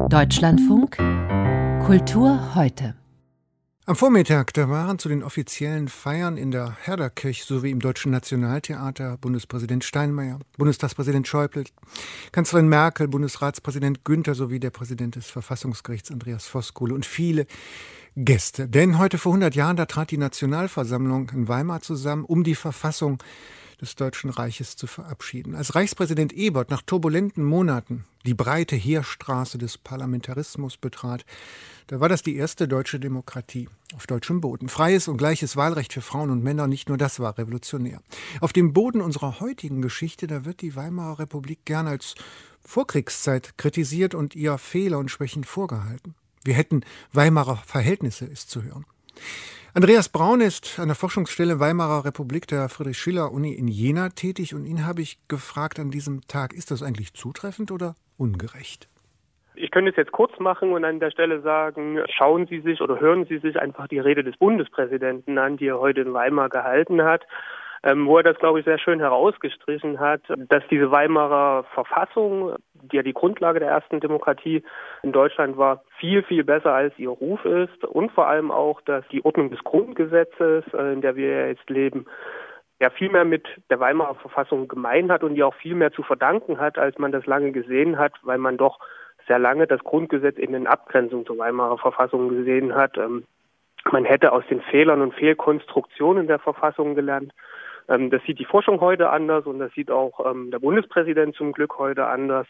Deutschlandfunk Kultur heute. Am Vormittag, da waren zu den offiziellen Feiern in der Herderkirche sowie im Deutschen Nationaltheater Bundespräsident Steinmeier, Bundestagspräsident Schäuble, Kanzlerin Merkel, Bundesratspräsident Günther sowie der Präsident des Verfassungsgerichts Andreas Voskuhle und viele Gäste. Denn heute vor 100 Jahren, da trat die Nationalversammlung in Weimar zusammen, um die Verfassung des Deutschen Reiches zu verabschieden. Als Reichspräsident Ebert nach turbulenten Monaten die breite Heerstraße des Parlamentarismus betrat, da war das die erste deutsche Demokratie auf deutschem Boden. Freies und gleiches Wahlrecht für Frauen und Männer, nicht nur das war revolutionär. Auf dem Boden unserer heutigen Geschichte, da wird die Weimarer Republik gern als Vorkriegszeit kritisiert und ihr Fehler und Schwächen vorgehalten. Wir hätten Weimarer Verhältnisse, ist zu hören. Andreas Braun ist an der Forschungsstelle Weimarer Republik der Friedrich-Schiller-Uni in Jena tätig und ihn habe ich gefragt an diesem Tag, ist das eigentlich zutreffend oder ungerecht? Ich könnte es jetzt kurz machen und an der Stelle sagen, schauen Sie sich oder hören Sie sich einfach die Rede des Bundespräsidenten an, die er heute in Weimar gehalten hat, wo er das, glaube ich, sehr schön herausgestrichen hat, dass diese Weimarer Verfassung, die ja die Grundlage der ersten Demokratie in Deutschland war, viel, viel besser als ihr Ruf ist und vor allem auch, dass die Ordnung des Grundgesetzes, in der wir ja jetzt leben, ja viel mehr mit der Weimarer Verfassung gemein hat und die auch viel mehr zu verdanken hat, als man das lange gesehen hat, weil man doch sehr lange das Grundgesetz eben in Abgrenzung zur Weimarer Verfassung gesehen hat. Man hätte aus den Fehlern und Fehlkonstruktionen der Verfassung gelernt. Das sieht die Forschung heute anders und das sieht auch der Bundespräsident zum Glück heute anders.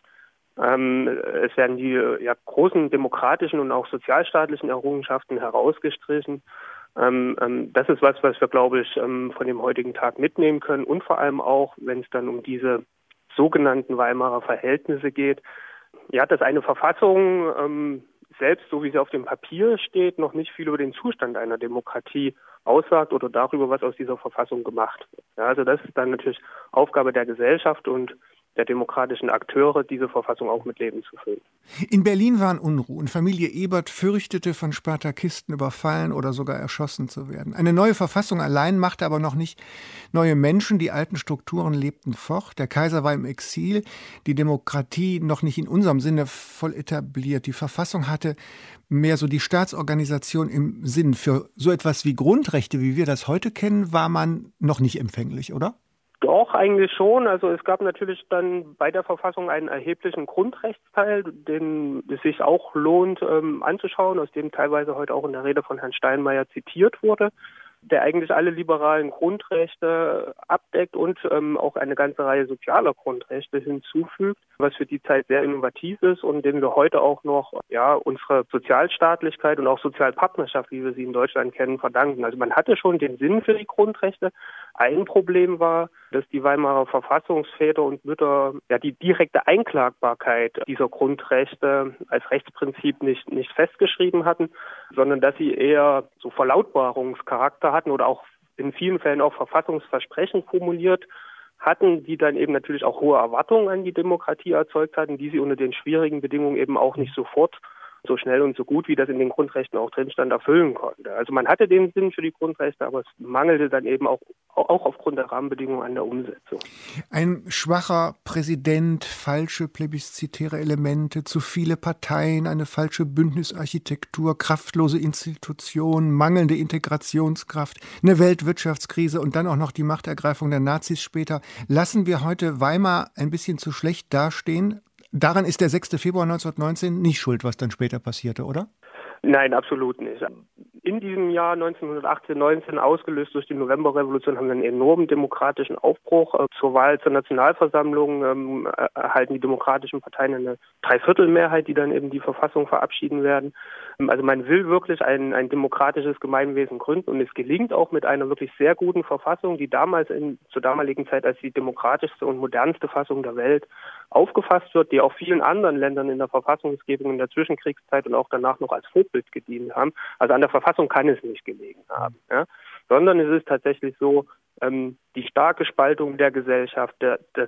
Es werden die großen demokratischen und auch sozialstaatlichen Errungenschaften herausgestrichen. Das ist was wir, glaube ich, von dem heutigen Tag mitnehmen können und vor allem auch, wenn es dann um diese sogenannten Weimarer Verhältnisse geht, ja, dass eine Verfassung selbst, so wie sie auf dem Papier steht, noch nicht viel über den Zustand einer Demokratie aussagt oder darüber, was aus dieser Verfassung gemacht wird. Ja, also das ist dann natürlich Aufgabe der Gesellschaft und der demokratischen Akteure, diese Verfassung auch mit Leben zu füllen. In Berlin waren Unruhen. Familie Ebert fürchtete, von Spartakisten überfallen oder sogar erschossen zu werden. Eine neue Verfassung allein machte aber noch nicht neue Menschen. Die alten Strukturen lebten fort. Der Kaiser war im Exil. Die Demokratie noch nicht in unserem Sinne voll etabliert. Die Verfassung hatte mehr so die Staatsorganisation im Sinn. Für so etwas wie Grundrechte, wie wir das heute kennen, war man noch nicht empfänglich, oder? Doch, eigentlich schon. Also es gab natürlich dann bei der Verfassung einen erheblichen Grundrechtsteil, den es sich auch lohnt anzuschauen, aus dem teilweise heute auch in der Rede von Herrn Steinmeier zitiert wurde, der eigentlich alle liberalen Grundrechte abdeckt und auch eine ganze Reihe sozialer Grundrechte hinzufügt, was für die Zeit sehr innovativ ist und dem wir heute auch noch unsere Sozialstaatlichkeit und auch Sozialpartnerschaft, wie wir sie in Deutschland kennen, verdanken. Also man hatte schon den Sinn für die Grundrechte. Ein Problem war, dass die Weimarer Verfassungsväter und Mütter die direkte Einklagbarkeit dieser Grundrechte als Rechtsprinzip nicht festgeschrieben hatten, sondern dass sie eher so Verlautbarungscharakter hatten oder auch in vielen Fällen auch Verfassungsversprechen formuliert hatten, die dann eben natürlich auch hohe Erwartungen an die Demokratie erzeugt hatten, die sie unter den schwierigen Bedingungen eben auch nicht sofort so schnell und so gut, wie das in den Grundrechten auch drin stand, erfüllen konnte. Also man hatte den Sinn für die Grundrechte, aber es mangelte dann eben auch aufgrund der Rahmenbedingungen an der Umsetzung. Ein schwacher Präsident, falsche plebiszitäre Elemente, zu viele Parteien, eine falsche Bündnisarchitektur, kraftlose Institutionen, mangelnde Integrationskraft, eine Weltwirtschaftskrise und dann auch noch die Machtergreifung der Nazis später. Lassen wir heute Weimar ein bisschen zu schlecht dastehen? Daran ist der 6. Februar 1919 nicht schuld, was dann später passierte, oder? Nein, absolut nicht. In diesem Jahr 1918, 19, ausgelöst durch die Novemberrevolution, haben wir einen enormen demokratischen Aufbruch. Zur Wahl zur Nationalversammlung erhalten die demokratischen Parteien eine Dreiviertelmehrheit, die dann eben die Verfassung verabschieden werden. Also man will wirklich ein demokratisches Gemeinwesen gründen und es gelingt auch mit einer wirklich sehr guten Verfassung, die zur damaligen Zeit als die demokratischste und modernste Fassung der Welt aufgefasst wird, die auch vielen anderen Ländern in der Verfassungsgebung in der Zwischenkriegszeit und auch danach noch als Vorbild gedient haben. Also an der Verfassung kann es nicht gelegen haben, sondern es ist tatsächlich so, die starke Spaltung der Gesellschaft,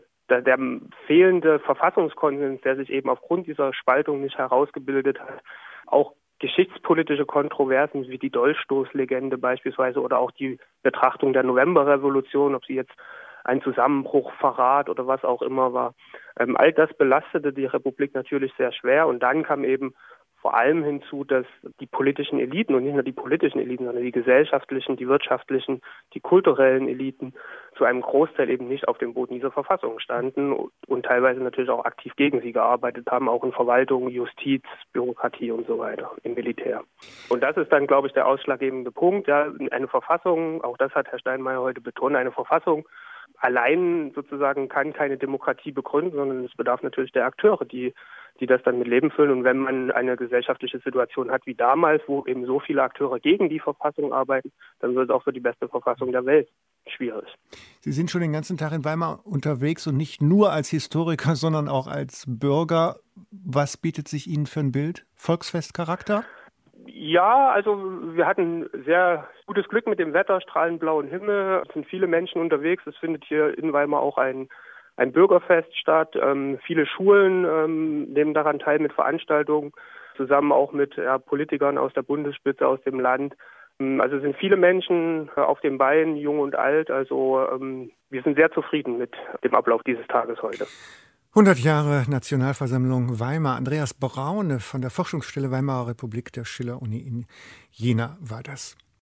der fehlende Verfassungskonsens, der sich eben aufgrund dieser Spaltung nicht herausgebildet hat, auch geschichtspolitische Kontroversen wie die Dolchstoßlegende beispielsweise oder auch die Betrachtung der Novemberrevolution, ob sie jetzt ein Zusammenbruch, Verrat oder was auch immer war. All das belastete die Republik natürlich sehr schwer und dann kam eben vor allem hinzu, dass die politischen Eliten und nicht nur die politischen Eliten, sondern die gesellschaftlichen, die wirtschaftlichen, die kulturellen Eliten zu einem Großteil eben nicht auf dem Boden dieser Verfassung standen und teilweise natürlich auch aktiv gegen sie gearbeitet haben, auch in Verwaltung, Justiz, Bürokratie und so weiter, im Militär. Und das ist dann, glaube ich, der ausschlaggebende Punkt. Ja, eine Verfassung, auch das hat Herr Steinmeier heute betont, eine Verfassung allein sozusagen kann keine Demokratie begründen, sondern es bedarf natürlich der Akteure, die das dann mit Leben füllen. Und wenn man eine gesellschaftliche Situation hat wie damals, wo eben so viele Akteure gegen die Verfassung arbeiten, dann wird es auch für die beste Verfassung der Welt schwierig. Sie sind schon den ganzen Tag in Weimar unterwegs und nicht nur als Historiker, sondern auch als Bürger. Was bietet sich Ihnen für ein Bild? Volksfestcharakter? Ja, also wir hatten sehr gutes Glück mit dem Wetter, strahlend blauen Himmel. Es sind viele Menschen unterwegs. Es findet hier in Weimar auch ein Bürgerfest statt. Viele Schulen nehmen daran teil mit Veranstaltungen, zusammen auch mit Politikern aus der Bundesspitze, aus dem Land. Also es sind viele Menschen auf den Beinen, jung und alt. Also wir sind sehr zufrieden mit dem Ablauf dieses Tages heute. 100 Jahre Nationalversammlung Weimar. Andreas Braune von der Forschungsstelle Weimarer Republik der Schiller-Uni in Jena war das.